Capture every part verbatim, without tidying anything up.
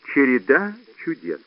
Череда чудес.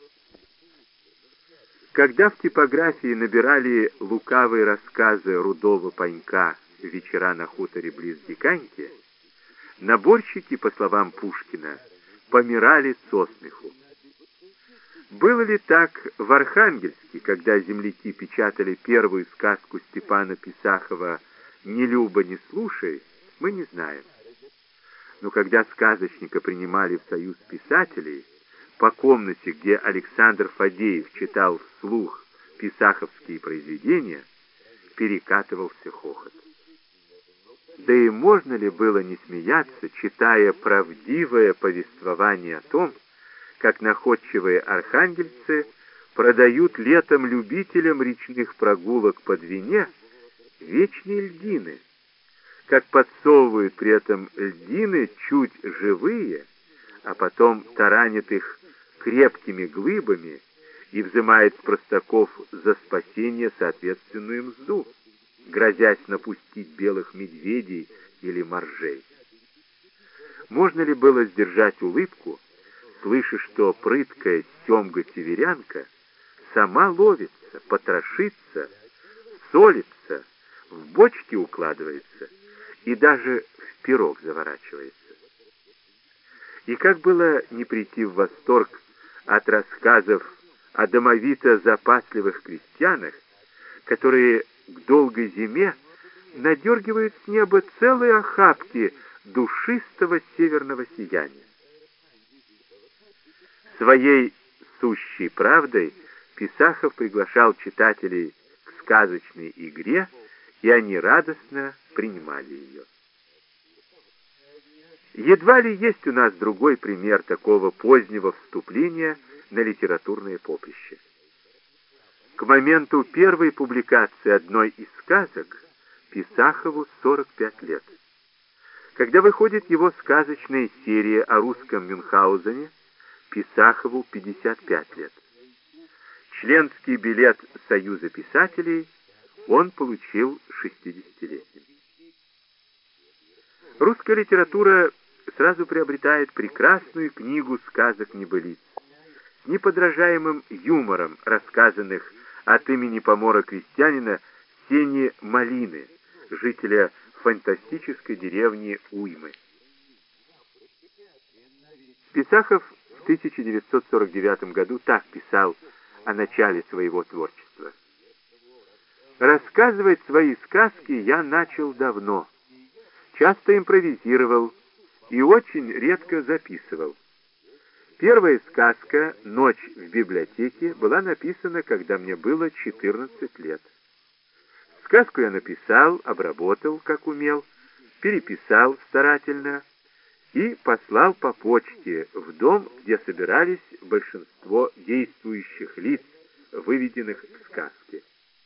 Когда в типографии набирали лукавые рассказы Рудого Панька «Вечера на хуторе близ Диканьки», наборщики, по словам Пушкина, помирали со смеху. Было ли так в Архангельске, когда земляки печатали первую сказку Степана Писахова «Ни люба, ни слушай», мы не знаем. Но когда сказочника принимали в союз писателей, по комнате, где Александр Фадеев читал вслух писаховские произведения, перекатывался хохот. Да и можно ли было не смеяться, читая правдивое повествование о том, как находчивые архангельцы продают летом любителям речных прогулок по Двине вечные льдины, как подсовывают при этом льдины чуть живые, а потом таранят их крепкими глыбами и взимает с простаков за спасение соответственную мзду, грозясь напустить белых медведей или моржей. Можно ли было сдержать улыбку, слыша, что прыткая семга-северянка сама ловится, потрошится, солится, в бочки укладывается и даже в пирог заворачивается? И как было не прийти в восторг от рассказов о домовито-запасливых крестьянах, которые к долгой зиме надергивают с неба целые охапки душистого северного сияния. Своей сущей правдой Писахов приглашал читателей к сказочной игре, и они радостно принимали ее. Едва ли есть у нас другой пример такого позднего вступления на литературное поприще. К моменту первой публикации одной из сказок Писахову сорок пять лет. Когда выходит его сказочная серия о русском Мюнхгаузене, Писахову пятьдесят пять лет. Членский билет Союза писателей он получил шестидесятилетним. Русская литература сразу приобретает прекрасную книгу сказок-небылиц с неподражаемым юмором, рассказанных от имени помора-крестьянина Сени Малины, жителя фантастической деревни Уймы. Писахов в тысяча девятьсот сорок девятом году так писал о начале своего творчества. «Рассказывать свои сказки я начал давно, часто импровизировал и очень редко записывал. Первая сказка «Ночь в библиотеке» была написана, когда мне было четырнадцать лет. Сказку я написал, обработал, как умел, переписал старательно и послал по почте в дом, где собирались большинство действующих лиц, выведенных в сказке.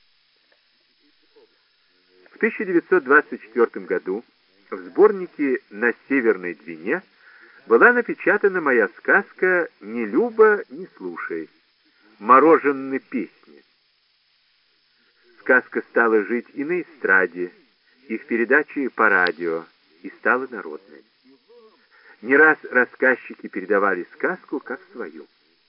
В тысяча девятьсот двадцать четвёртом году в сборнике «На Северной Двине» была напечатана моя сказка «Ни люба, ни слушай» «Мороженные песни». Сказка стала жить и на эстраде, и в передаче по радио, и стала народной. Не раз рассказчики передавали сказку как свою.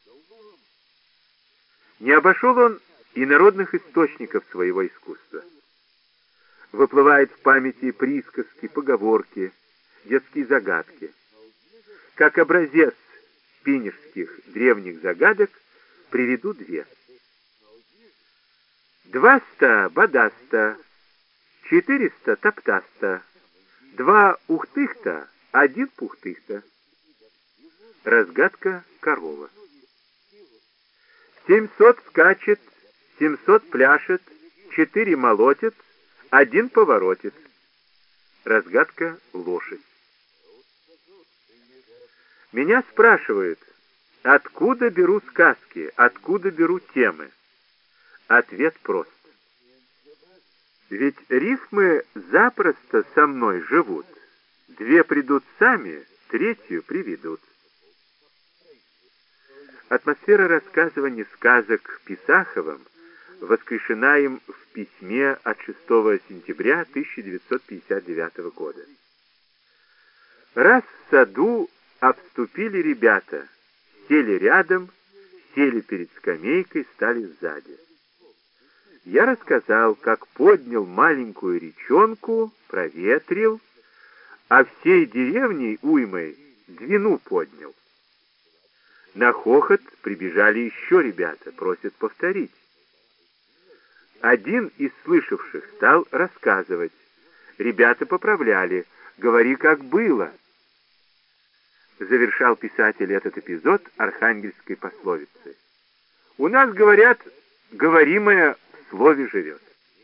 Не обошел он и народных источников своего искусства. Выплывает в памяти присказки, поговорки, детские загадки. Как образец пинежских древних загадок приведу две. Дваста бодаста, четыреста топтаста, два ухтыхта, один пухтыхта. Разгадка корова. Семьсот скачет, семьсот пляшет, четыре молотит, один поворотит. Разгадка лошадь. Меня спрашивают, откуда беру сказки, откуда беру темы. Ответ прост. Ведь рифмы запросто со мной живут. Две придут сами, третью приведут. Атмосфера рассказывания сказок Писаховым воскрешена им в письме от шестого сентября тысяча девятьсот пятьдесят девятого года. «Раз в саду обступили ребята, сели рядом, сели перед скамейкой, стали сзади. Я рассказал, как поднял маленькую речонку, проветрил, а всей деревней уймой Двину поднял. На хохот прибежали еще ребята, просят повторить. Один из слышавших стал рассказывать. Ребята поправляли: «Говори, как было». Завершал писатель этот эпизод архангельской пословицей: «У нас, говорят, говоримое в слове живет».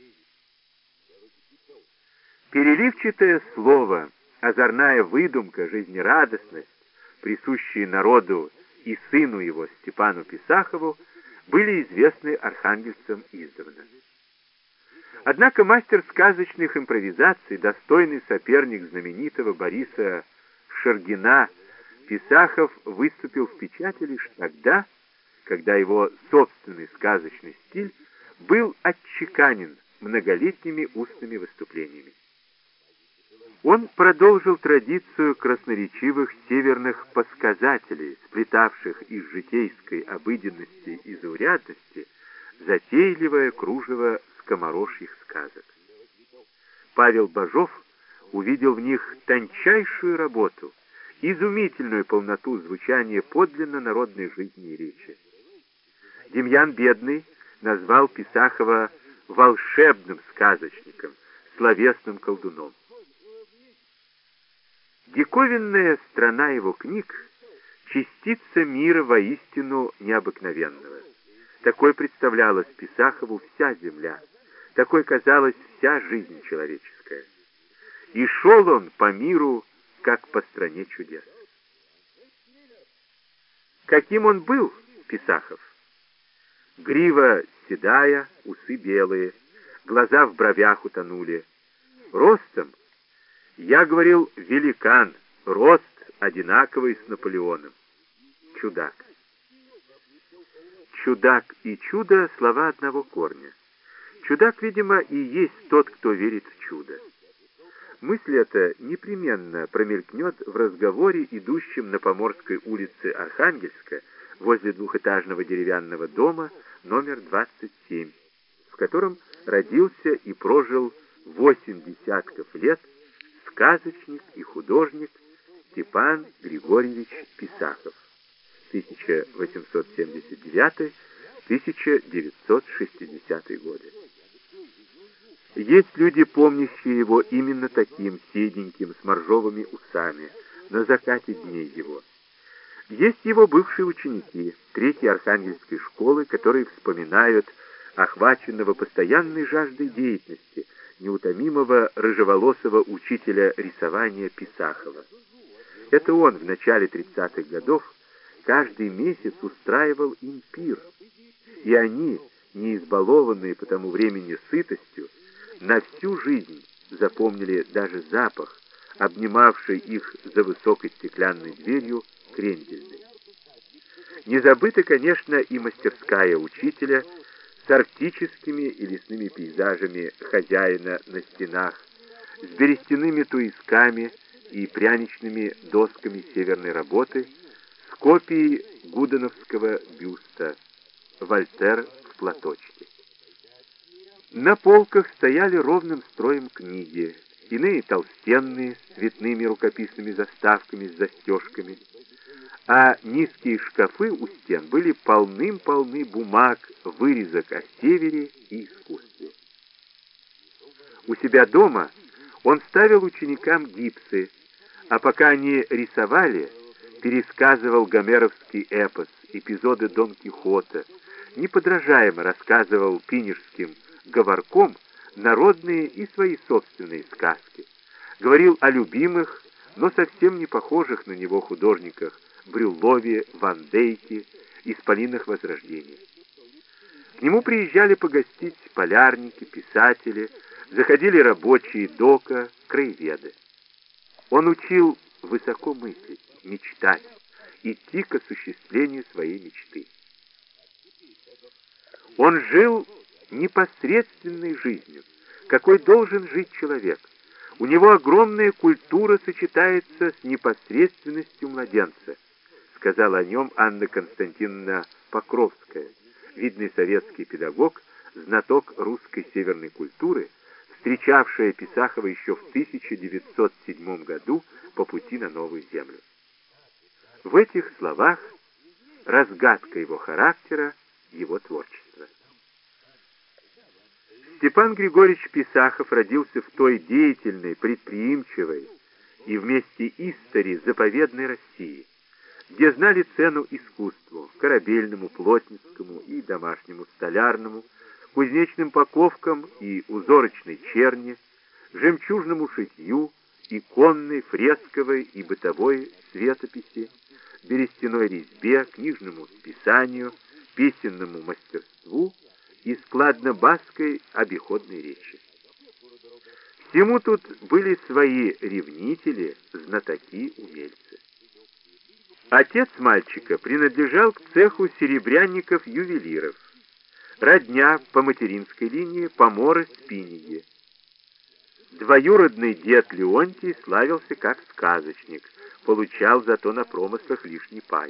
Переливчатое слово, озорная выдумка, жизнерадостность, присущие народу и сыну его Степану Писахову, были известны архангельцам издавна. Однако мастер сказочных импровизаций, достойный соперник знаменитого Бориса Шергина, Писахов выступил в печати лишь тогда, когда его собственный сказочный стиль был отчеканен многолетними устными выступлениями. Он продолжил традицию красноречивых северных подсказателей, сплетавших из житейской обыденности и заурядности затейливое кружево скоморожьих сказок. Павел Бажов увидел в них тончайшую работу, изумительную полноту звучания подлинно народной жизни и речи. Демьян Бедный назвал Писахова волшебным сказочником, словесным колдуном. Диковинная страна его книг — частица мира воистину необыкновенного. Такой представлялась Писахову вся земля, такой казалась вся жизнь человеческая. И шел он по миру, как по стране чудес. Каким он был, Писахов? Грива седая, усы белые, глаза в бровях утонули. Ростом, я говорил, великан, рост одинаковый с Наполеоном. Чудак. Чудак и чудо — слова одного корня. Чудак, видимо, и есть тот, кто верит в чудо. Мысль эта непременно промелькнет в разговоре, идущем на Поморской улице Архангельска, возле двухэтажного деревянного дома номер двадцать семь, в котором родился и прожил восемь десятков лет сказочник и художник Степан Григорьевич Писахов, тысяча восемьсот семьдесят девятый — тысяча девятьсот шестидесятый годы. Есть люди, помнящие его именно таким, седеньким, с моржовыми усами, на закате дней его. Есть его бывшие ученики Третьей Архангельской школы, которые вспоминают охваченного постоянной жаждой деятельности, неутомимого рыжеволосого учителя рисования Писахова. Это он в начале тридцатых годов каждый месяц устраивал им пир, и они, не избалованные по тому времени сытостью, на всю жизнь запомнили даже запах, обнимавший их за высокой стеклянной дверью крендельной. Не забыта, конечно, и мастерская учителя с арктическими и лесными пейзажами хозяина на стенах, с берестяными туисками и пряничными досками северной работы, с копией гуденовского бюста «Вольтер в платочке». На полках стояли ровным строем книги, иные толстенные, с цветными рукописными заставками с застежками, а низкие шкафы у стен были полным-полны бумаг, вырезок о севере и искусстве. У себя дома он ставил ученикам гипсы, а пока они рисовали, пересказывал гомеровский эпос, эпизоды Дон Кихота, неподражаемо рассказывал пинежским говорком народные и свои собственные сказки, говорил о любимых, но совсем не похожих на него художниках Брюллове, Ван Дейке, исполинах Возрождения. К нему приезжали погостить полярники, писатели, заходили рабочие дока, краеведы. Он учил высоко мыслить, мечтать, идти к осуществлению своей мечты. Он жил непосредственной жизнью, какой должен жить человек. У него огромная культура сочетается с непосредственностью младенца, с сказала о нем Анна Константиновна Покровская, видный советский педагог, знаток русской северной культуры, встречавшая Писахова еще в тысяча девятьсот седьмом году по пути на Новую Землю. В этих словах разгадка его характера, его творчества. Степан Григорьевич Писахов родился в той деятельной, предприимчивой и вместе истори заповедной России, где знали цену искусству, корабельному, плотницкому и домашнему столярному, кузнечным поковкам и узорочной черни, жемчужному шитью, иконной, фресковой и бытовой светописи, берестяной резьбе, книжному списанию, песенному мастерству и складно-баской обиходной речи. Всему тут были свои ревнители, знатоки, умельцы. Отец мальчика принадлежал к цеху серебряников-ювелиров, родня по материнской линии поморы-спинниги. Двоюродный дед Леонтий славился как сказочник, получал зато на промыслах лишний пай.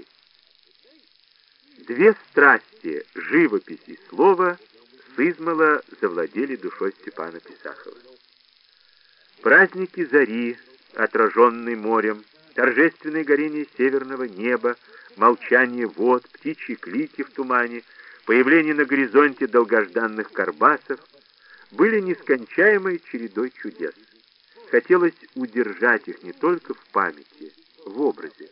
Две страсти, живопись и слово, сызмала завладели душой Степана Писахова. Праздники зари, отраженные морем, торжественное горение северного неба, молчание вод, птичьи клики в тумане, появление на горизонте долгожданных карбасов были нескончаемой чередой чудес. Хотелось удержать их не только в памяти, в образе.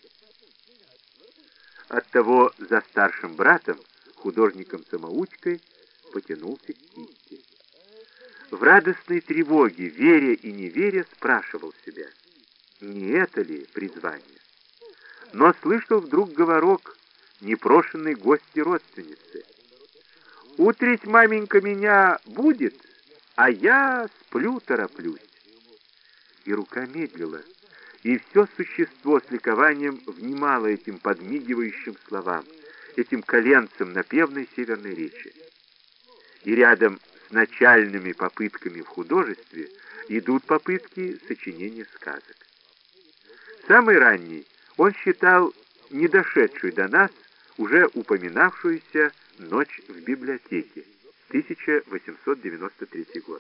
Оттого за старшим братом, художником-самоучкой, потянулся к кисти. В радостной тревоге, веря и не веря, спрашивал себя, не это ли призвание? Но слышал вдруг говорок непрошенной гости-родственницы. «Утрить, маменька, меня будет, а я сплю тороплюсь». И рука медлила, и все существо с ликованием внимало этим подмигивающим словам, этим коленцам напевной северной речи. И рядом с начальными попытками в художестве идут попытки сочинения сказок. Самый ранний он считал не дошедшую до нас уже упоминавшуюся «Ночь в библиотеке», тысяча восемьсот девяносто третий год.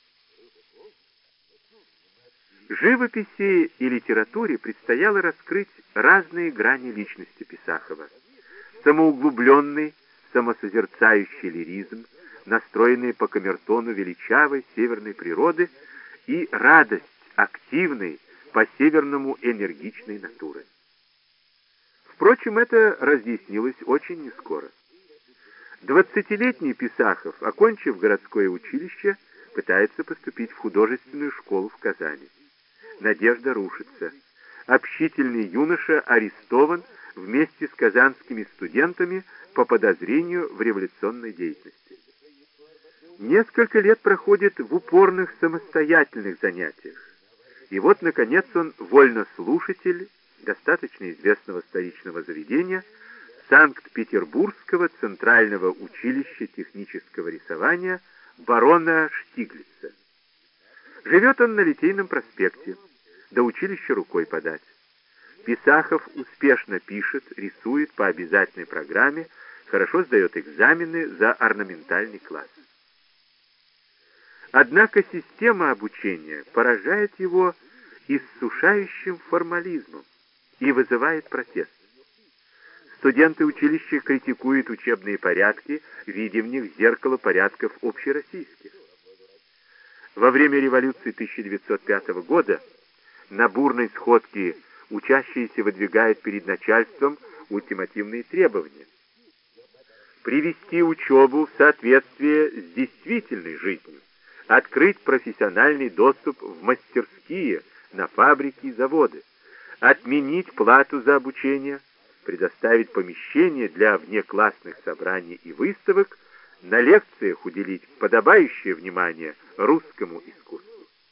Живописи и литературе предстояло раскрыть разные грани личности Писахова. Самоуглубленный, самосозерцающий лиризм, настроенный по камертону величавой северной природы, и радость активной, по-северному энергичной натуры. Впрочем, это разъяснилось очень нескоро. Двадцатилетний Писахов, окончив городское училище, пытается поступить в художественную школу в Казани. Надежда рушится. Общительный юноша арестован вместе с казанскими студентами по подозрению в революционной деятельности. Несколько лет проходит в упорных самостоятельных занятиях. И вот, наконец, он вольнослушатель достаточно известного столичного заведения Санкт-Петербургского центрального училища технического рисования барона Штиглица. Живет он на Литейном проспекте, до училища рукой подать. Писахов успешно пишет, рисует по обязательной программе, хорошо сдает экзамены за орнаментальный класс. Однако система обучения поражает его иссушающим формализмом и вызывает протест. Студенты училища критикуют учебные порядки, видя в них зеркало порядков общероссийских. Во время революции тысяча девятьсот пятого года на бурной сходке учащиеся выдвигают перед начальством ультимативные требования. Привести учебу в соответствие с действительной жизнью, открыть профессиональный доступ в мастерские, на фабрики и заводы, отменить плату за обучение, предоставить помещения для внеклассных собраний и выставок, на лекциях уделить подобающее внимание русскому искусству.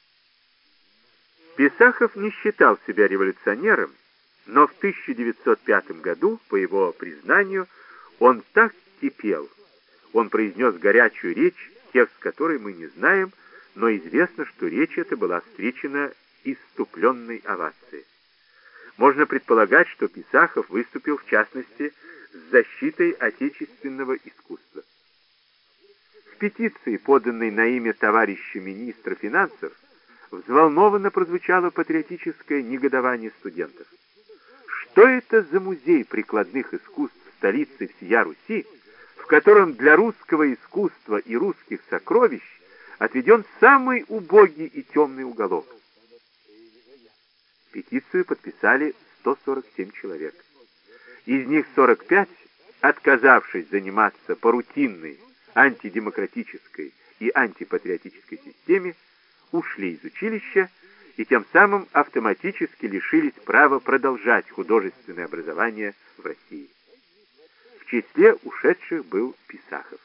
Писахов не считал себя революционером, но в тысяча девятьсот пятом году, по его признанию, он так кипел, он произнес горячую речь, текст которой мы не знаем, но известно, что речь эта была встречена исступленной овацией. Можно предполагать, что Писахов выступил в частности с защитой отечественного искусства. В петиции, поданной на имя товарища министра финансов, взволнованно прозвучало патриотическое негодование студентов. Что это за музей прикладных искусств столицы всея Руси, в котором для русского искусства и русских сокровищ отведен самый убогий и темный уголок? Петицию подписали сто сорок семь человек. Из них сорок пять, отказавшись заниматься по рутинной, антидемократической и антипатриотической системе, ушли из училища и тем самым автоматически лишились права продолжать художественное образование в России. В числе ушедших был Писахов.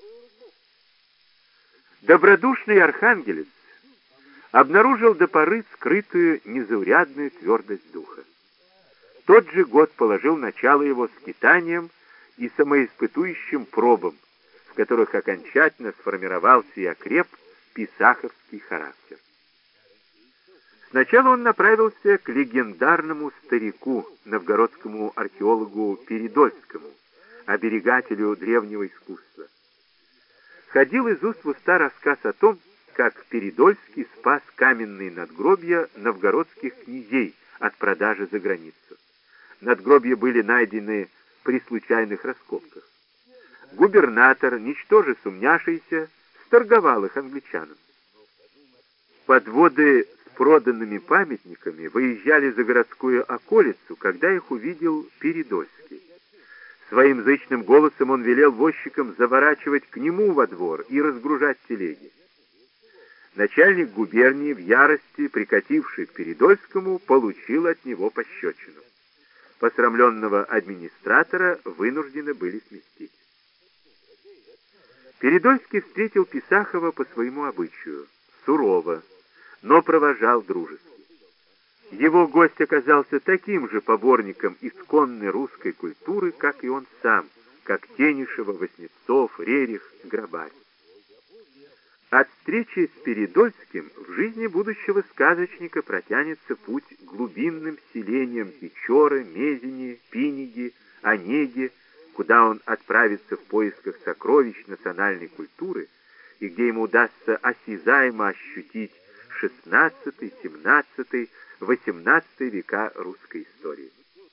Добродушный архангелец обнаружил до поры скрытую незаурядную твердость духа. Тот же год положил начало его скитаниям и самоиспытующим пробам, в которых окончательно сформировался и окреп писаховский характер. Сначала он направился к легендарному старику, новгородскому археологу Передольскому, оберегателю древнего искусства. Ходил из уст в уста рассказ о том, как Передольский спас каменные надгробья новгородских князей от продажи за границу. Надгробья были найдены при случайных раскопках. Губернатор, ничтоже сумняшися, сторговал их англичанам. Подводы с проданными памятниками выезжали за городскую околицу, когда их увидел Передольский. Своим зычным голосом он велел возчикам заворачивать к нему во двор и разгружать телеги. Начальник губернии в ярости, прикативший к Передольскому, получил от него пощечину. Посрамленного администратора вынуждены были сместить. Передольский встретил Писахова по своему обычаю, сурово, но провожал дружески. Его гость оказался таким же поборником исконной русской культуры, как и он сам, как Тенишева, Васнецов, Рерих, Грабарь. От встречи с Передольским в жизни будущего сказочника протянется путь глубинным селениям Печоры, Мезени, Пиниги, Онеги, куда он отправится в поисках сокровищ национальной культуры и где ему удастся осязаемо ощутить шестнадцатый, семнадцатый, восемнадцатый века русской истории.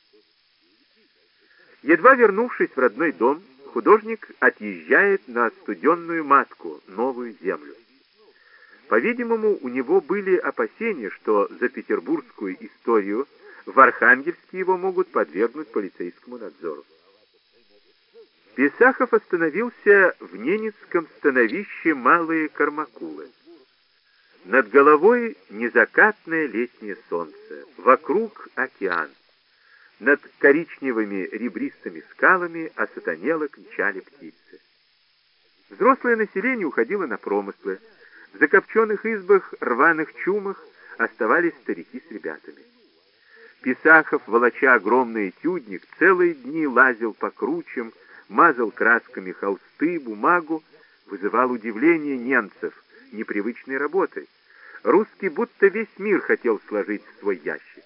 Едва вернувшись в родной дом, художник отъезжает на студенную матку, новую землю. По-видимому, у него были опасения, что за петербургскую историю в Архангельске его могут подвергнуть полицейскому надзору. Писахов остановился в ненецком становище Малые Кармакулы. Над головой незакатное летнее солнце, вокруг океан. Над коричневыми ребристыми скалами осатанело кричали птицы. Взрослое население уходило на промыслы. В закопченных избах, рваных чумах оставались старики с ребятами. Писахов, волоча огромный этюдник, целые дни лазил по кручам, мазал красками холсты, бумагу, вызывал удивление немцев непривычной работой. Русский будто весь мир хотел сложить в свой ящик.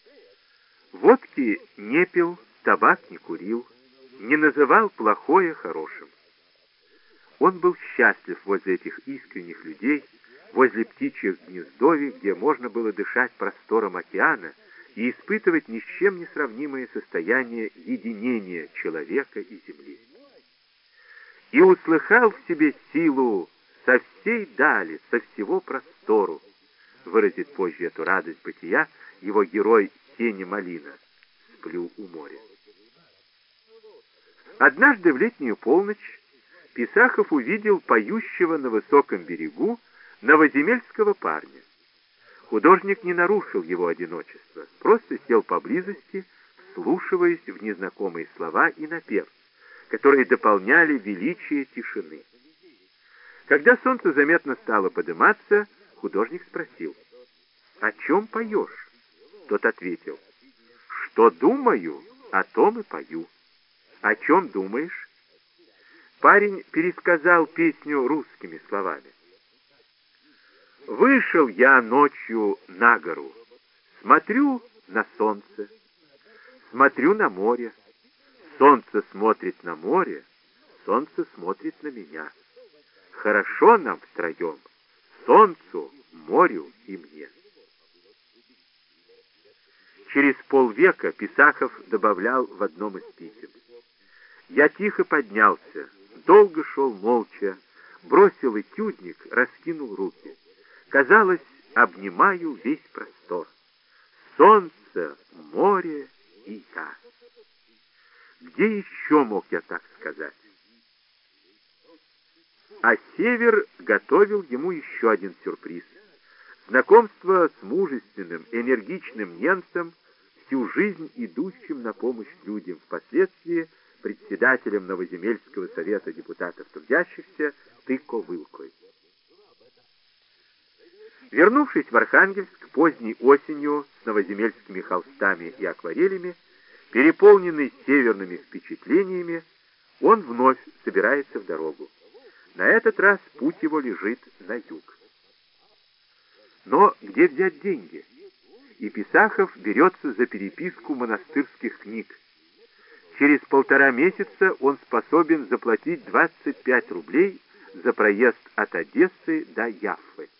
Водки не пил, табак не курил, не называл плохое хорошим. Он был счастлив возле этих искренних людей, возле птичьих гнездовий, где можно было дышать простором океана и испытывать ни с чем не сравнимое состояние единения человека и земли. И услыхал в себе силу со всей дали, со всего простору, выразит позже эту радость бытия его герой Сеня Малина, «Сплю у моря». Однажды в летнюю полночь Писахов увидел поющего на высоком берегу новоземельского парня. Художник не нарушил его одиночество, просто сел поблизости, вслушиваясь в незнакомые слова и напев, которые дополняли величие тишины. Когда солнце заметно стало подниматься, художник спросил: «О чем поешь?» Тот ответил: «Что думаю, о том и пою». «О чем думаешь?» Парень пересказал песню русскими словами. «Вышел я ночью на гору, смотрю на солнце, Смотрю на море. Солнце смотрит на море, солнце смотрит на меня. Хорошо нам втроем, солнцу, морю и мне. Через полвека Писахов добавлял в одном из писем: «Я тихо поднялся, долго шел молча, бросил этюдник, раскинул руки. Казалось, обнимаю весь простор. Солнце, море и я». Где еще мог я так сказать? А север готовил ему еще один сюрприз. Знакомство с мужественным, энергичным немцем, всю жизнь идущим на помощь людям, впоследствии председателем Новоземельского совета депутатов трудящихся Тыко-Вылкой. Вернувшись в Архангельск поздней осенью с новоземельскими холстами и акварелями, переполненный северными впечатлениями, он вновь собирается в дорогу. На этот раз путь его лежит на юг. Но где взять деньги? И Писахов берется за переписку монастырских книг. Через полтора месяца он способен заплатить двадцать пять рублей за проезд от Одессы до Яффы.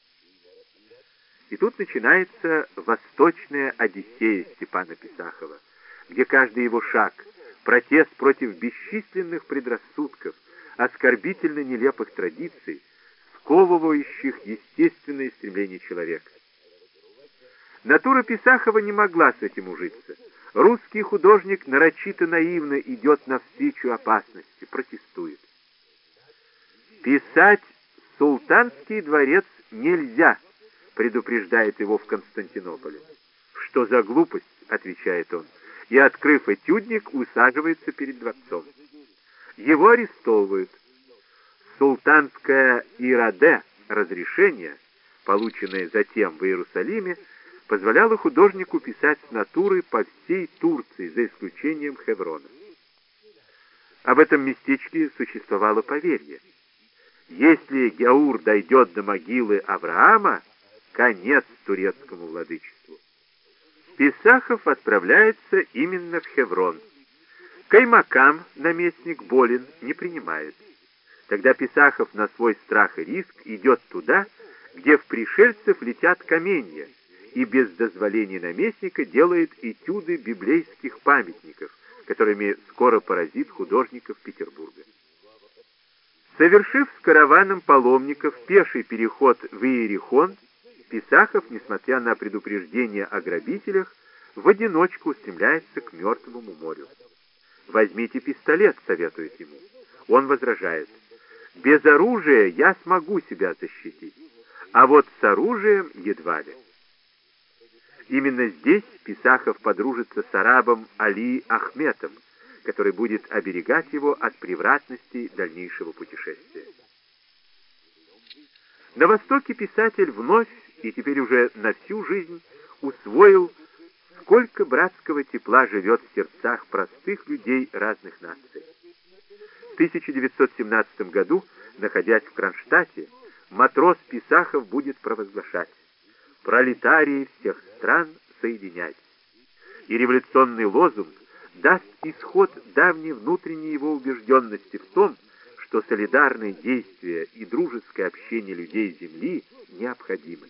И тут начинается восточная Одиссея Степана Писахова, где каждый его шаг — протест против бесчисленных предрассудков, оскорбительно нелепых традиций, сковывающих естественные стремления человека. Натура Писахова не могла с этим ужиться. Русский художник нарочито наивно идет навстречу опасности, протестует. «Писать султанский дворец нельзя», предупреждает его в Константинополе. «Что за глупость?» — отвечает он, и, открыв этюдник, усаживается перед дворцом. Его арестовывают. Султанское ираде, разрешение, полученное затем в Иерусалиме, позволяло художнику писать с натуры по всей Турции, за исключением Хеврона. Об этом местечке существовало поверье. Если Гяур дойдет до могилы Авраама, конец турецкому владычеству. Писахов отправляется именно в Хеврон. Каймакам, наместник, болен, не принимает. Тогда Писахов на свой страх и риск идет туда, где в пришельцев летят каменья, и без дозволения наместника делает этюды библейских памятников, которыми скоро поразит художников Петербурга. Совершив с караваном паломников пеший переход в Иерихон, Писахов, несмотря на предупреждение о грабителях, в одиночку устремляется к Мертвому морю. «Возьмите пистолет», — советует ему. Он возражает: «Без оружия я смогу себя защитить, а вот с оружием едва ли». Именно здесь Писахов подружится с арабом Али Ахметом, который будет оберегать его от превратностей дальнейшего путешествия. На Востоке писатель вновь и теперь уже на всю жизнь усвоил, сколько братского тепла живет в сердцах простых людей разных наций. В тысяча девятьсот семнадцатом году, находясь в Кронштадте, матрос Писахов будет провозглашать: «Пролетарии всех стран, соединяйтесь!» И революционный лозунг даст исход давней внутренней его убежденности в том, что солидарные действия и дружеское общение людей Земли необходимы.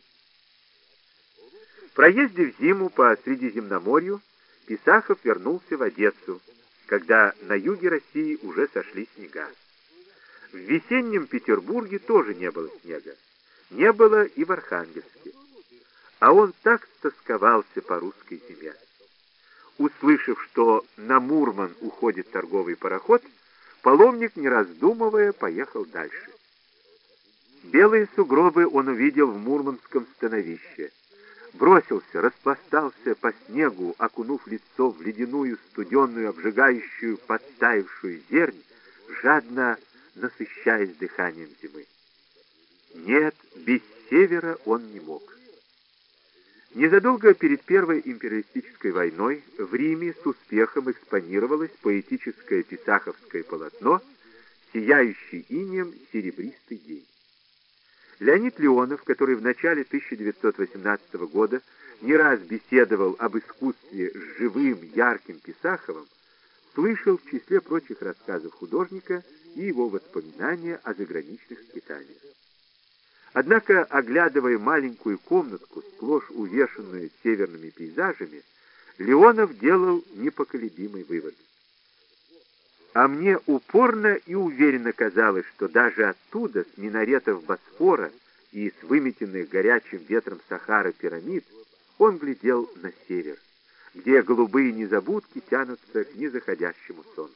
В проезде в зиму по Средиземноморью Писахов вернулся в Одессу, когда на юге России уже сошли снега. В весеннем Петербурге тоже не было снега, не было и в Архангельске. А он так стосковался по русской зиме. Услышав, что на Мурман уходит торговый пароход, паломник, не раздумывая, поехал дальше. Белые сугробы он увидел в Мурманском становище. Бросился, распластался по снегу, окунув лицо в ледяную, студенную, обжигающую, подтаявшую зернь, жадно насыщаясь дыханием зимы. Нет, без севера он не мог. Незадолго перед Первой империалистической войной в Риме с успехом экспонировалось поэтическое писаховское полотно «Сияющий инеем серебристый день». Леонид Леонов, который в начале тысяча девятьсот восемнадцатого года не раз беседовал об искусстве с живым, ярким Писаховым, слышал в числе прочих рассказов художника и его воспоминания о заграничных скитаниях. Однако, оглядывая маленькую комнатку, сплошь увешанную северными пейзажами, Леонов делал непоколебимый вывод. А мне упорно и уверенно казалось, что даже оттуда, с минаретов Босфора и с выметенных горячим ветром Сахары пирамид, он глядел на север, где голубые незабудки тянутся к незаходящему солнцу.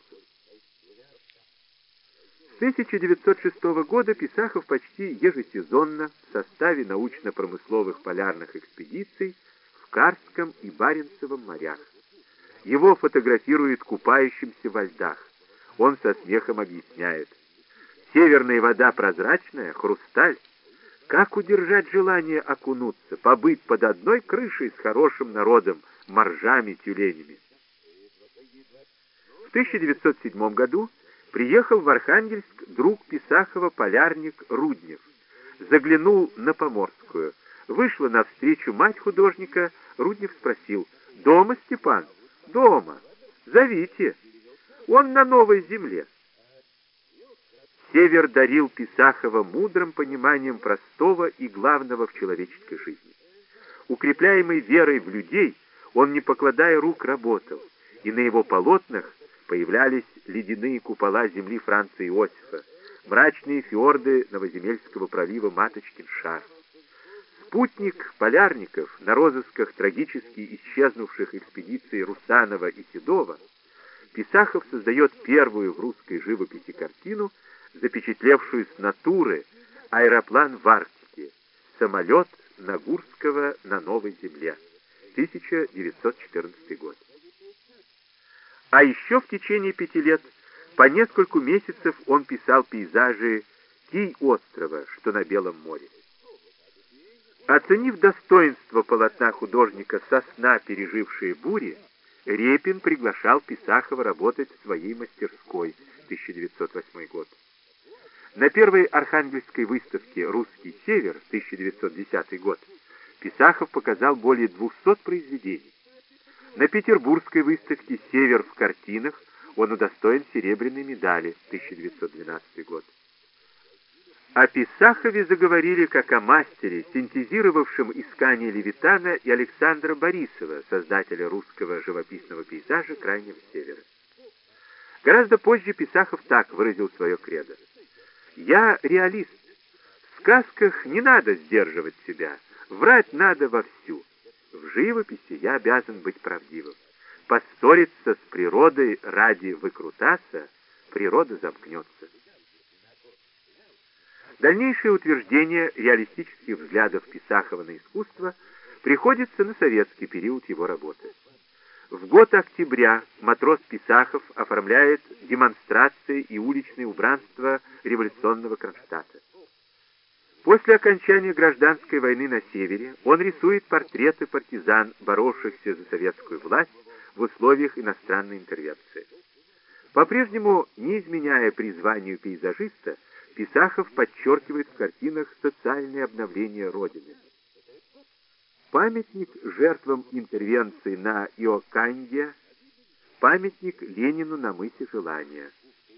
С тысяча девятьсот шестого года Писахов почти ежесезонно в составе научно-промысловых полярных экспедиций в Карском и Баренцевом морях. Его фотографируют купающимся во льдах. Он со смехом объясняет: «Северная вода прозрачная, хрусталь. Как удержать желание окунуться, побыть под одной крышей с хорошим народом, моржами, тюленями?» В тысяча девятьсот седьмом году приехал в Архангельск друг Писахова, полярник Руднев. Заглянул на Поморскую. Вышла навстречу мать художника. Руднев спросил: «Дома, Степан?» «Дома. Зовите. Он на новой земле». Север дарил Писахова мудрым пониманием простого и главного в человеческой жизни. Укрепляемый верой в людей, он, не покладая рук, работал, и на его полотнах появлялись ледяные купола земли Франца Иосифа, мрачные фьорды Новоземельского пролива Маточкин шар. Спутник полярников на розысках трагически исчезнувших экспедиций Русанова и Седова, Писахов создает первую в русской живописи картину, запечатлевшую с натуры аэроплан в Арктике, самолет Нагурского на новой земле, тысяча девятьсот четырнадцатый год. А еще в течение пяти лет по нескольку месяцев он писал пейзажи Кий-острова, что на Белом море. Оценив достоинство полотна художника «Сосна, пережившая бури», Репин приглашал Писахова работать в своей мастерской, тысяча девятьсот восьмой год. На первой архангельской выставке «Русский север», тысяча девятьсот десятый год, Писахов показал более двухсот произведений. На петербургской выставке «Север в картинах» он удостоен серебряной медали, тысяча девятьсот двенадцатый год. О Писахове заговорили как о мастере, синтезировавшем искания Левитана и Александра Борисова, создателя русского живописного пейзажа Крайнего Севера. Гораздо позже Писахов так выразил свое кредо: «Я реалист. В сказках не надо сдерживать себя, врать надо вовсю. В живописи я обязан быть правдивым. Поссориться с природой ради выкрутаса, природа замкнется». Дальнейшее утверждение реалистических взглядов Писахова на искусство приходится на советский период его работы. В год октября матрос Писахов оформляет демонстрации и уличные убранства революционного Кронштадта. После окончания гражданской войны на севере он рисует портреты партизан, боровшихся за советскую власть в условиях иностранной интервенции. По-прежнему, не изменяя призванию пейзажиста, Писахов подчеркивает в картинах социальное обновление Родины. Памятник жертвам интервенции на Иоканье, памятник Ленину на мысе Желания.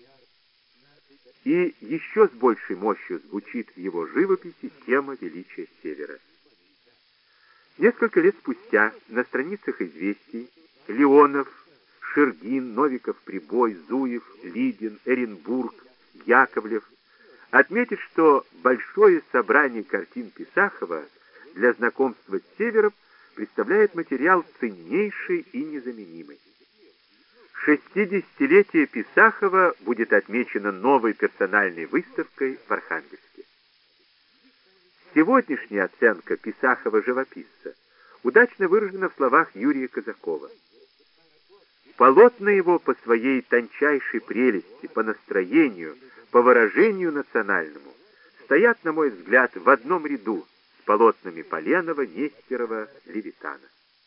И еще с большей мощью звучит в его живописи тема величия Севера. Несколько лет спустя на страницах «Известий» Леонов, Шергин, Новиков-Прибой, Зуев, Лидин, Эренбург, Яковлев отметит, что большое собрание картин Писахова для знакомства с Севером представляет материал ценнейший и незаменимый. Шестидесятилетие Писахова будет отмечено новой персональной выставкой в Архангельске. Сегодняшняя оценка Писахова-живописца удачно выражена в словах Юрия Казакова. Полотна его по своей тончайшей прелести, по настроению, по выражению национальному стоят, на мой взгляд, в одном ряду с полотнами Поленова, Нестерова, Левитана.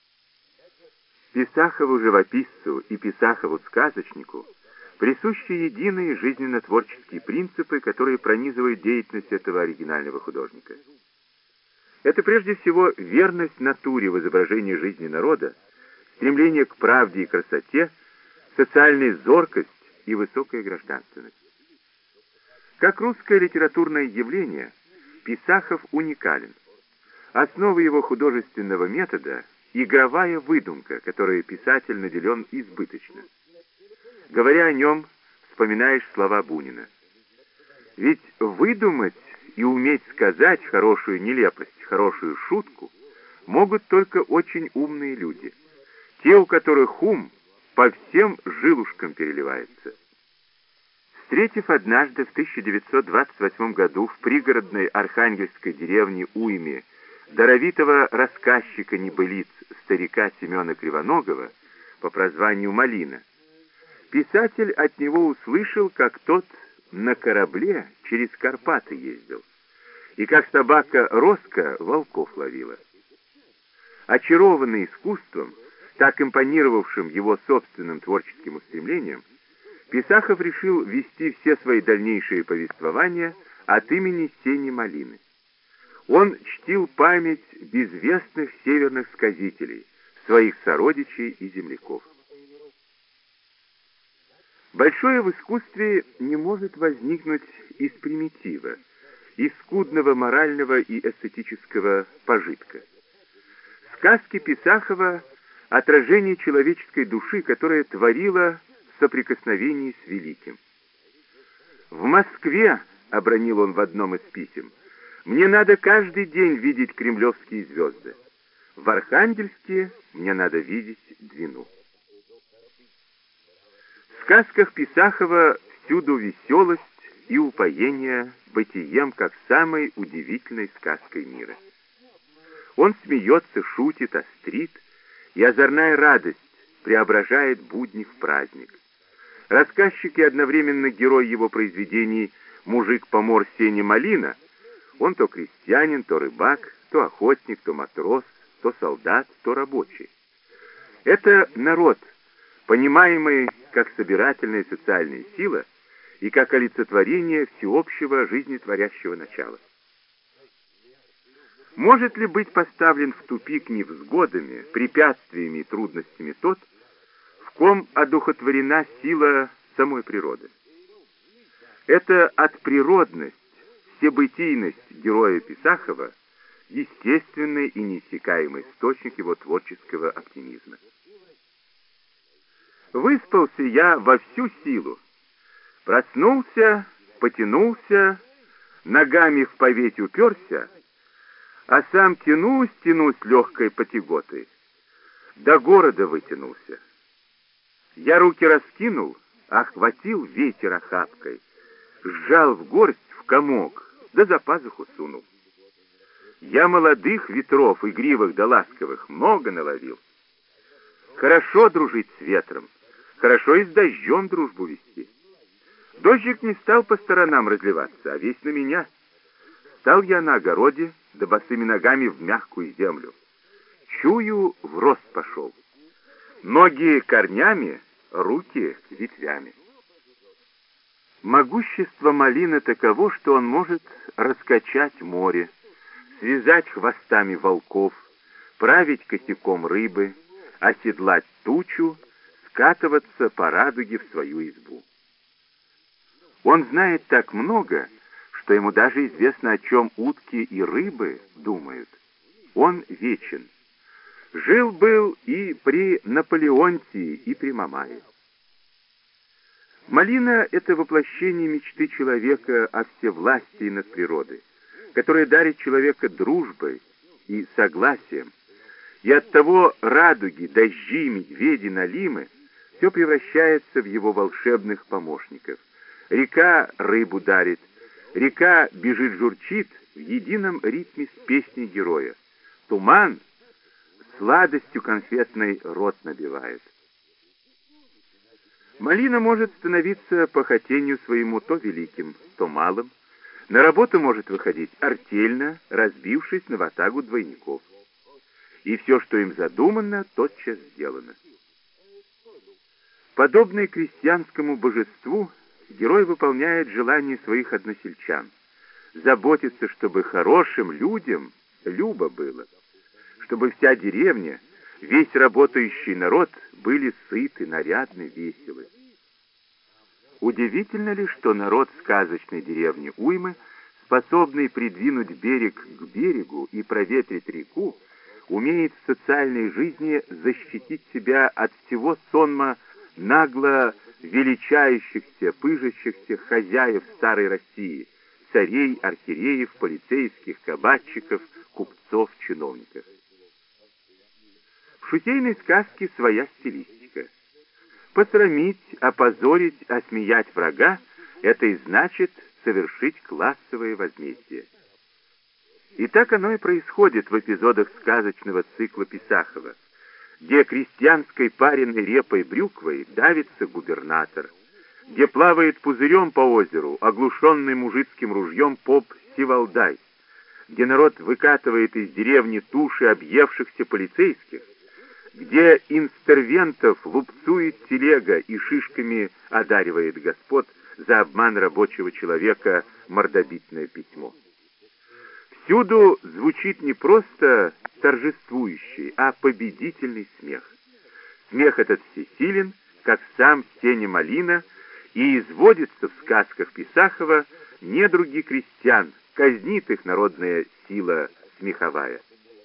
Писахову-живописцу и Писахову-сказочнику присущи единые жизненно-творческие принципы, которые пронизывают деятельность этого оригинального художника. Это прежде всего верность натуре в изображении жизни народа, стремление к правде и красоте, социальная зоркость и высокая гражданственность. Как русское литературное явление, Писахов уникален. Основа его художественного метода — игровая выдумка, которой писатель наделен избыточно. Говоря о нем, вспоминаешь слова Бунина. Ведь выдумать и уметь сказать хорошую нелепость, хорошую шутку могут только очень умные люди, те, у которых ум по всем жилушкам переливается. Встретив однажды в тысяча девятьсот двадцать восьмом году в пригородной архангельской деревне Уйме даровитого рассказчика небылиц старика Семена Кривоногова по прозванию Малина, писатель от него услышал, как тот на корабле через Карпаты ездил, и как собака Роска волков ловила. Очарованный искусством, так импонировавшим его собственным творческим устремлением, Писахов решил вести все свои дальнейшие повествования от имени Сени Малины. Он чтил память безвестных северных сказителей, своих сородичей и земляков. Большое в искусстве не может возникнуть из примитива, из скудного морального и эстетического пожитка. Сказки Писахова — отражение человеческой души, которая творила в соприкосновении с великим. «В Москве, — обронил он в одном из писем, — мне надо каждый день видеть кремлевские звезды. В Архангельске мне надо видеть Двину». В сказках Писахова всюду веселость и упоение бытием, как самой удивительной сказкой мира. Он смеется, шутит, острит, и озорная радость преображает будни в праздник. Рассказчик и одновременно герой его произведений «Мужик-помор Сеня Малина», он то крестьянин, то рыбак, то охотник, то матрос, то солдат, то рабочий. Это народ, понимаемый как собирательная социальная сила и как олицетворение всеобщего жизнетворящего начала. Может ли быть поставлен в тупик невзгодами, препятствиями и трудностями тот, в ком одухотворена сила самой природы? Это отприродность, всебытийность героя Писахова — естественный и неиссякаемый источник его творческого оптимизма. Выспался я во всю силу. Проснулся, потянулся, ногами в поветь уперся, а сам тянусь, тянусь легкой потяготой. До города вытянулся. Я руки раскинул, охватил ветер охапкой, сжал в горсть в комок, да за пазуху сунул. Я молодых ветров, игривых да ласковых, много наловил. Хорошо дружить с ветром, хорошо и с дождем дружбу вести. Дождик не стал по сторонам разливаться, а весь на меня. Стал я на огороде, да босыми ногами в мягкую землю. Чую, в рост пошел. Ноги корнями, руки ветвями. Могущество малины таково, что он может раскачать море, связать хвостами волков, править косяком рыбы, оседлать тучу, скатываться по радуге в свою избу. Он знает так много, что ему даже известно, о чем утки и рыбы думают. Он вечен. Жил-был и при Наполеонтии, и при Мамае. Малина — это воплощение мечты человека о всевластии над природой, которая дарит человека дружбой и согласием, и оттого радуги, дожди, медведи, налимы все превращается в его волшебных помощников. Река рыбу дарит, река бежит-журчит в едином ритме с песней героя. Туман сладостью конфетной рот набивает. Малина может становиться по хотению своему то великим, то малым. На работу может выходить артельно, разбившись на ватагу двойников. И все, что им задумано, тотчас сделано. Подобный крестьянскому божеству, герой выполняет желания своих односельчан, заботится, чтобы хорошим людям любо было, чтобы вся деревня, весь работающий народ были сыты, нарядны, веселы. Удивительно ли, что народ сказочной деревни Уймы, способный придвинуть берег к берегу и проветрить реку, умеет в социальной жизни защитить себя от всего сонма нагло величающихся, пыжащихся хозяев старой России, царей, архиереев, полицейских, кабачиков, купцов, чиновников. В шутейной сказке своя стилистика. Посрамить, опозорить, осмеять врага — это и значит совершить классовое возмездие. И так оно и происходит в эпизодах сказочного цикла Писахова, где крестьянской пареной репой брюквой давится губернатор, где плавает пузырем по озеру оглушенный мужицким ружьем поп Сивалдай, где народ выкатывает из деревни туши объевшихся полицейских, где инстервентов лупцует телега и шишками одаривает господ за обман рабочего человека мордобитное письмо. Всюду звучит не просто торжествующий, а победительный смех. Смех этот всесилен, как сам Сеня Малина, и изводится в сказках Писахова недруги крестьян, казнит их народная сила смеховая.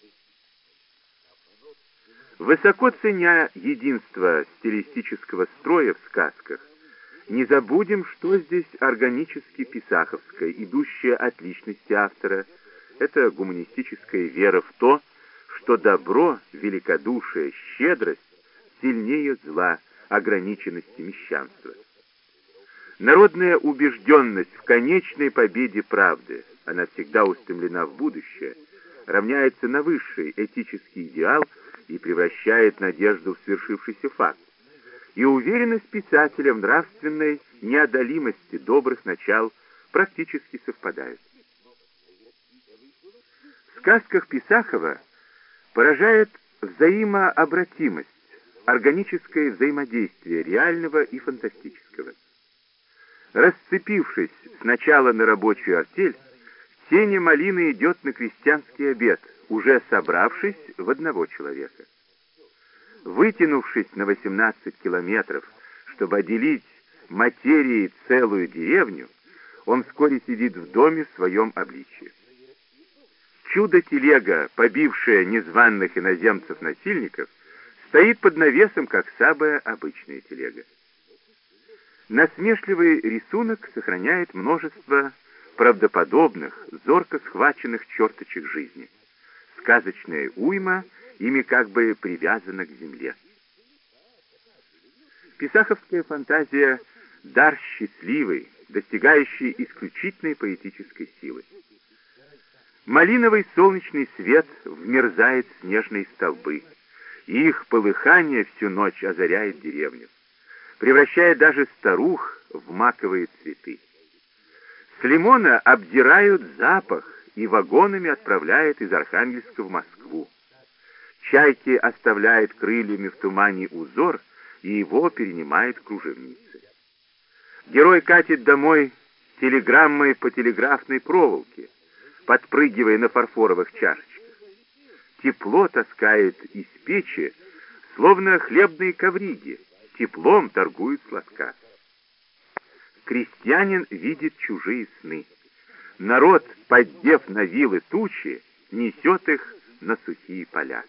Высоко ценя единство стилистического строя в сказках, не забудем, что здесь органически писаховское, идущее от личности автора. Это гуманистическая вера в то, что добро, великодушие, щедрость сильнее зла, ограниченности мещанства. Народная убежденность в конечной победе правды, она всегда устремлена в будущее, равняется на высший этический идеал и превращает надежду в свершившийся факт. И уверенность писателя в нравственной неодолимости добрых начал практически совпадают. В сказках Писахова поражает взаимообратимость, органическое взаимодействие реального и фантастического. Расцепившись сначала на рабочую артель, Сеня Малина идет на крестьянский обед, уже собравшись в одного человека. Вытянувшись на восемнадцать километров, чтобы отделить материей целую деревню, он вскоре сидит в доме в своем обличье. Чудо-телега, побившая незваных иноземцев-насильников, стоит под навесом, как самая обычная телега. Насмешливый рисунок сохраняет множество правдоподобных, зорко схваченных черточек жизни. Сказочная уйма ими как бы привязана к земле. Писаховская фантазия — дар счастливый, достигающий исключительной поэтической силы. Малиновый солнечный свет вмерзает в снежные столбы, и их полыхание всю ночь озаряет деревню, превращая даже старух в маковые цветы. С лимона обдирают запах и вагонами отправляют из Архангельска в Москву. Чайки оставляют крыльями в тумане узор, и его перенимает кружевницы. Герой катит домой телеграммой по телеграфной проволоке, подпрыгивая на фарфоровых чашечках. Тепло таскает из печи, словно хлебные ковриги, теплом торгуют сладка. Крестьянин видит чужие сны. Народ, поддев на вилы тучи, несет их на сухие поля.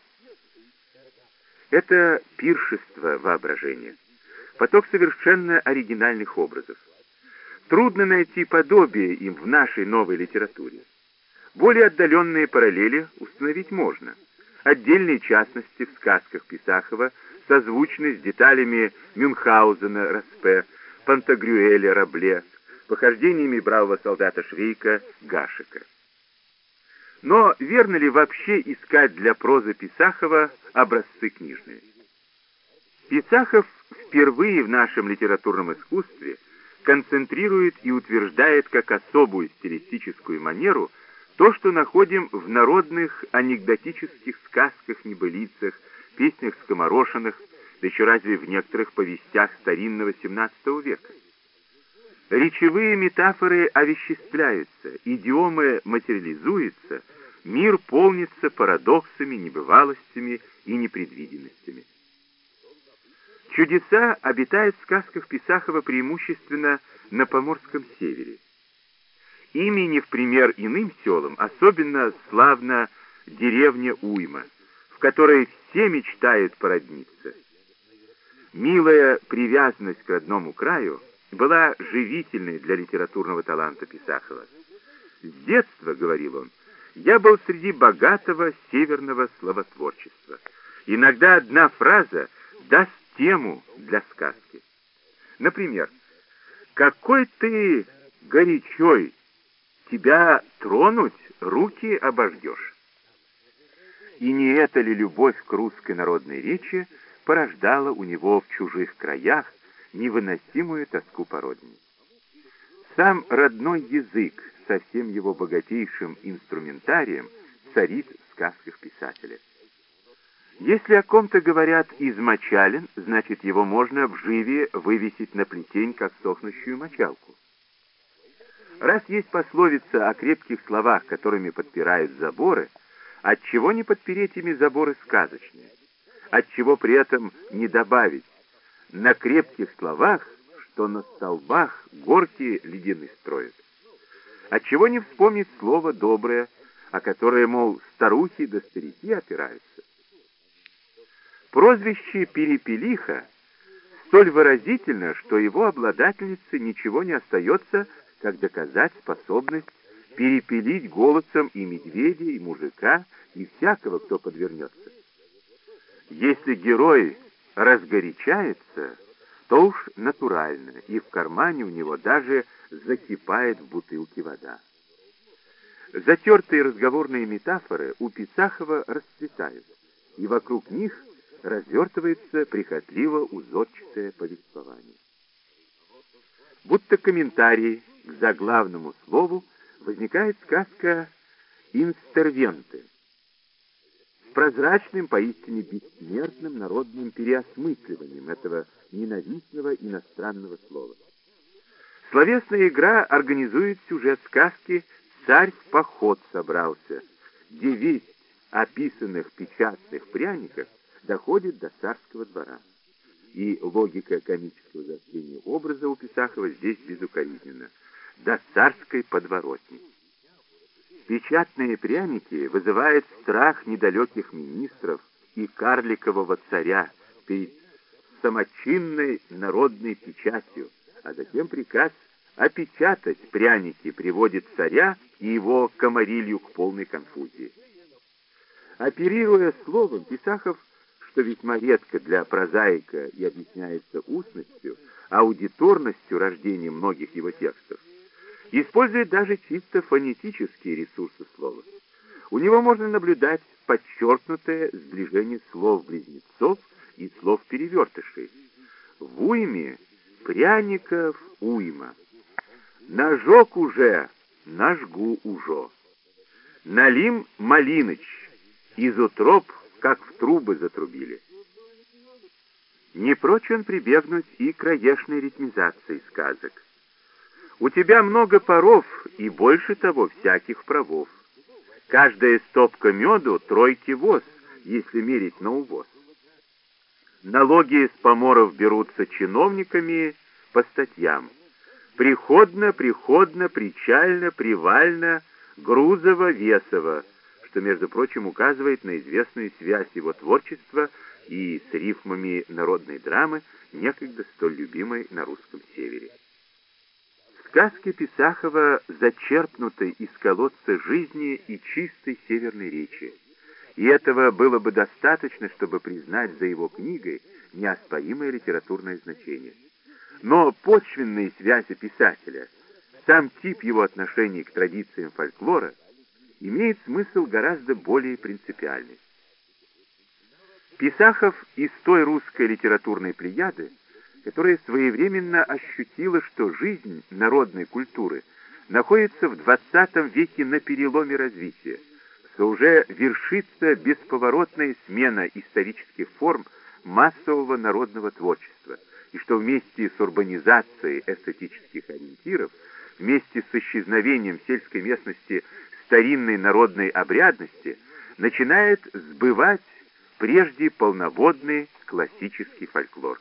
Это пиршество воображения, поток совершенно оригинальных образов. Трудно найти подобие им в нашей новой литературе. Более отдаленные параллели установить можно. Отдельные частности в сказках Писахова созвучны с деталями Мюнхгаузена, Распе, Пантагрюэля, Рабле, похождениями бравого солдата Швейка, Гашека. Но верно ли вообще искать для прозы Писахова образцы книжные? Писахов впервые в нашем литературном искусстве концентрирует и утверждает как особую стилистическую манеру то, что находим в народных анекдотических сказках-небылицах, песнях скоморошиных, да еще разве в некоторых повестях старинного семнадцатого века. Речевые метафоры овеществляются, идиомы материализуются, мир полнится парадоксами, небывалостями и непредвиденностями. Чудеса обитают в сказках Писахова преимущественно на Поморском севере. Ими не в пример иным селам, особенно славна деревня Уйма, в которой все мечтают породниться. Милая привязанность к родному краю была живительной для литературного таланта Писахова. «С детства, — говорил он, — я был среди богатого северного словотворчества. Иногда одна фраза даст тему для сказки. Например, «Какой ты горячой, тебя тронуть, руки обождешь». И не эта ли любовь к русской народной речи порождала у него в чужих краях невыносимую тоску по родине? Сам родной язык со всем его богатейшим инструментарием царит в сказках писателя. Если о ком-то говорят «измочален», значит, его можно вживе вывесить на плетень, как сохнущую мочалку. Раз есть пословица о крепких словах, которыми подпирают заборы, отчего не подпереть ими заборы сказочные? Отчего при этом не добавить «на крепких словах, что на столбах горки ледяны строят»? Отчего не вспомнить слово доброе, о которое, мол, старухи да старики опираются? Прозвище «Перепелиха» столь выразительно, что его обладательнице ничего не остается, как доказать способность перепелить голосом и медведя, и мужика, и всякого, кто подвернется. Если герой разгорячается, то уж натурально, и в кармане у него даже закипает в бутылке вода. Затертые разговорные метафоры у Писахова расцветают, и вокруг них развертывается прихотливо узорчатое повествование. Будто комментарий к заглавному слову возникает сказка «Инстервенты» с прозрачным, поистине бессмертным народным переосмысливанием этого ненавистного иностранного слова. Словесная игра организует сюжет сказки «Царь в поход собрался», где весть о писанных печатных пряниках доходит до царского двора. И логика комического заострения образа у Писахова здесь безукоризненна. До царской подворотни. Печатные пряники вызывают страх недалеких министров и карликового царя перед самочинной народной печатью, а затем приказ опечатать пряники приводит царя и его комарилью к полной конфузии. Оперируя словом, Писахов, что весьма редко для прозаика и объясняется устностью, аудиторностью рождения многих его текстов, использует даже чисто фонетические ресурсы слова. У него можно наблюдать подчеркнутое сближение слов-близнецов и слов-перевертышей. В уйме пряников уйма. Нажег уже, нажгу уже. Налим Малиныч, из утроб, как в трубы затрубили. Не прочь он прибегнуть и к краешной ритмизации сказок. У тебя много паров и больше того всяких правов. Каждая стопка меду тройки воз, если мерить на увоз. Налоги с поморов берутся чиновниками по статьям. Приходно, приходно, причально, привально, грузово, весово, что, между прочим, указывает на известную связь его творчества и с рифмами народной драмы, некогда столь любимой на русском севере. Сказки Писахова зачерпнуты из колодца жизни и чистой северной речи, и этого было бы достаточно, чтобы признать за его книгой неоспоримое литературное значение. Но почвенные связи писателя, сам тип его отношений к традициям фольклора, имеет смысл гораздо более принципиальный. Писахов из той русской литературной плеяды, которая своевременно ощутила, что жизнь народной культуры находится в двадцатом веке на переломе развития, что уже вершится бесповоротная смена исторических форм массового народного творчества, и что вместе с урбанизацией эстетических ориентиров, вместе с исчезновением сельской местности старинной народной обрядности начинает сбывать прежде полноводный классический фольклор.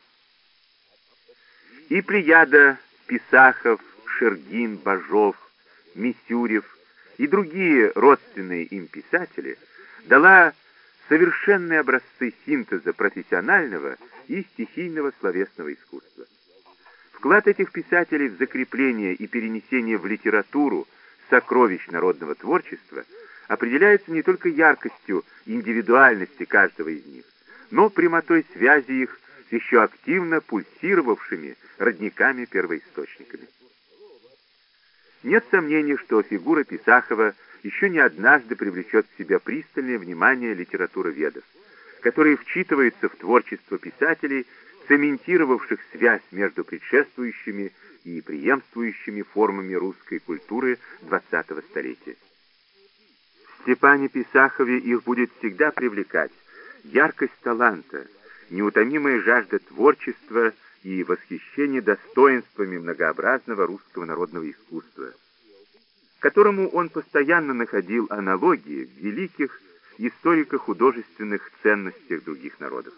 И плеяда Писахов, Шергин, Бажов, Мисюрев и другие родственные им писатели дала совершенные образцы синтеза профессионального и стихийного словесного искусства. Вклад этих писателей в закрепление и перенесение в литературу сокровищ народного творчества определяется не только яркостью индивидуальности каждого из них, но прямотой связи их с еще активно пульсировавшими родниками-первоисточниками. Нет сомнений, что фигура Писахова еще не однажды привлечет к себе пристальное внимание литературоведов, которые вчитываются в творчество писателей, цементировавших связь между предшествующими и преемствующими формами русской культуры двадцатого столетия. В Степане Писахове их будет всегда привлекать яркость таланта, неутомимая жажда творчества и восхищение достоинствами многообразного русского народного искусства, которому он постоянно находил аналогии в великих историко-художественных ценностях других народов.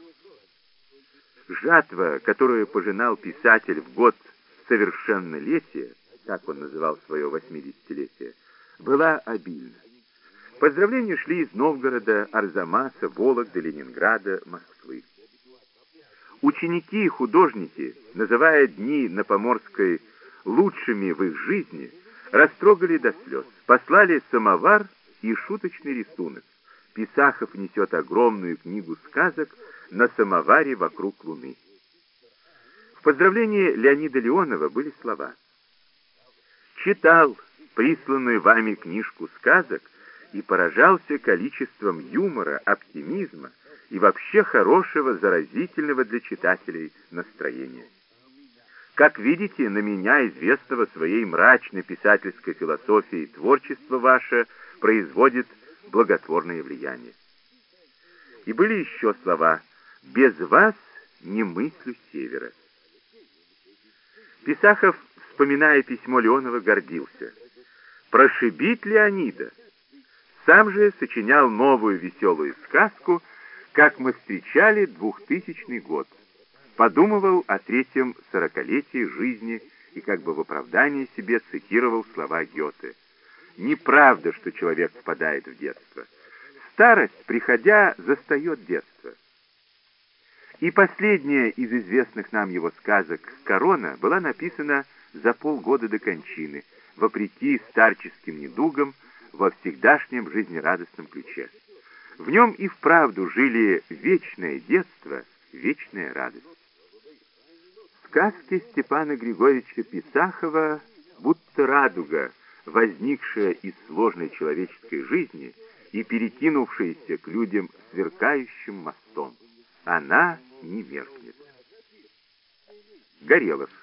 Жатва, которую пожинал писатель в год совершеннолетия, так он называл свое восьмидесятилетие, была обильна. Поздравления шли из Новгорода, Арзамаса, Вологды, Ленинграда, Москвы. Ученики и художники, называя дни на Поморской лучшими в их жизни, растрогали до слез, послали самовар и шуточный рисунок. Писахов несет огромную книгу сказок на самоваре вокруг луны. В поздравлении Леонида Леонова были слова: «Читал присланную вами книжку сказок и поражался количеством юмора, оптимизма и вообще хорошего, заразительного для читателей настроения. Как видите, на меня, известного своей мрачной писательской философией, творчество ваше производит благотворное влияние». И были еще слова: «Без вас не мыслю севера». Писахов, вспоминая письмо Леонова, гордился: «Прошибить Леонида!» Сам же сочинял новую веселую сказку «Как мы встречали двухтысячный год». Подумывал о третьем сорокалетии жизни и как бы в оправдании себе цитировал слова Гёте: «Неправда, что человек впадает в детство. Старость, приходя, застает детство». И последняя из известных нам его сказок «Корона» была написана за полгода до кончины, вопреки старческим недугам, во всегдашнем жизнерадостном ключе. В нем и вправду жили вечное детство, вечная радость. Сказки Степана Григорьевича Писахова будто радуга, возникшая из сложной человеческой жизни и перекинувшаяся к людям сверкающим мостом. Она не меркнет. Горелов.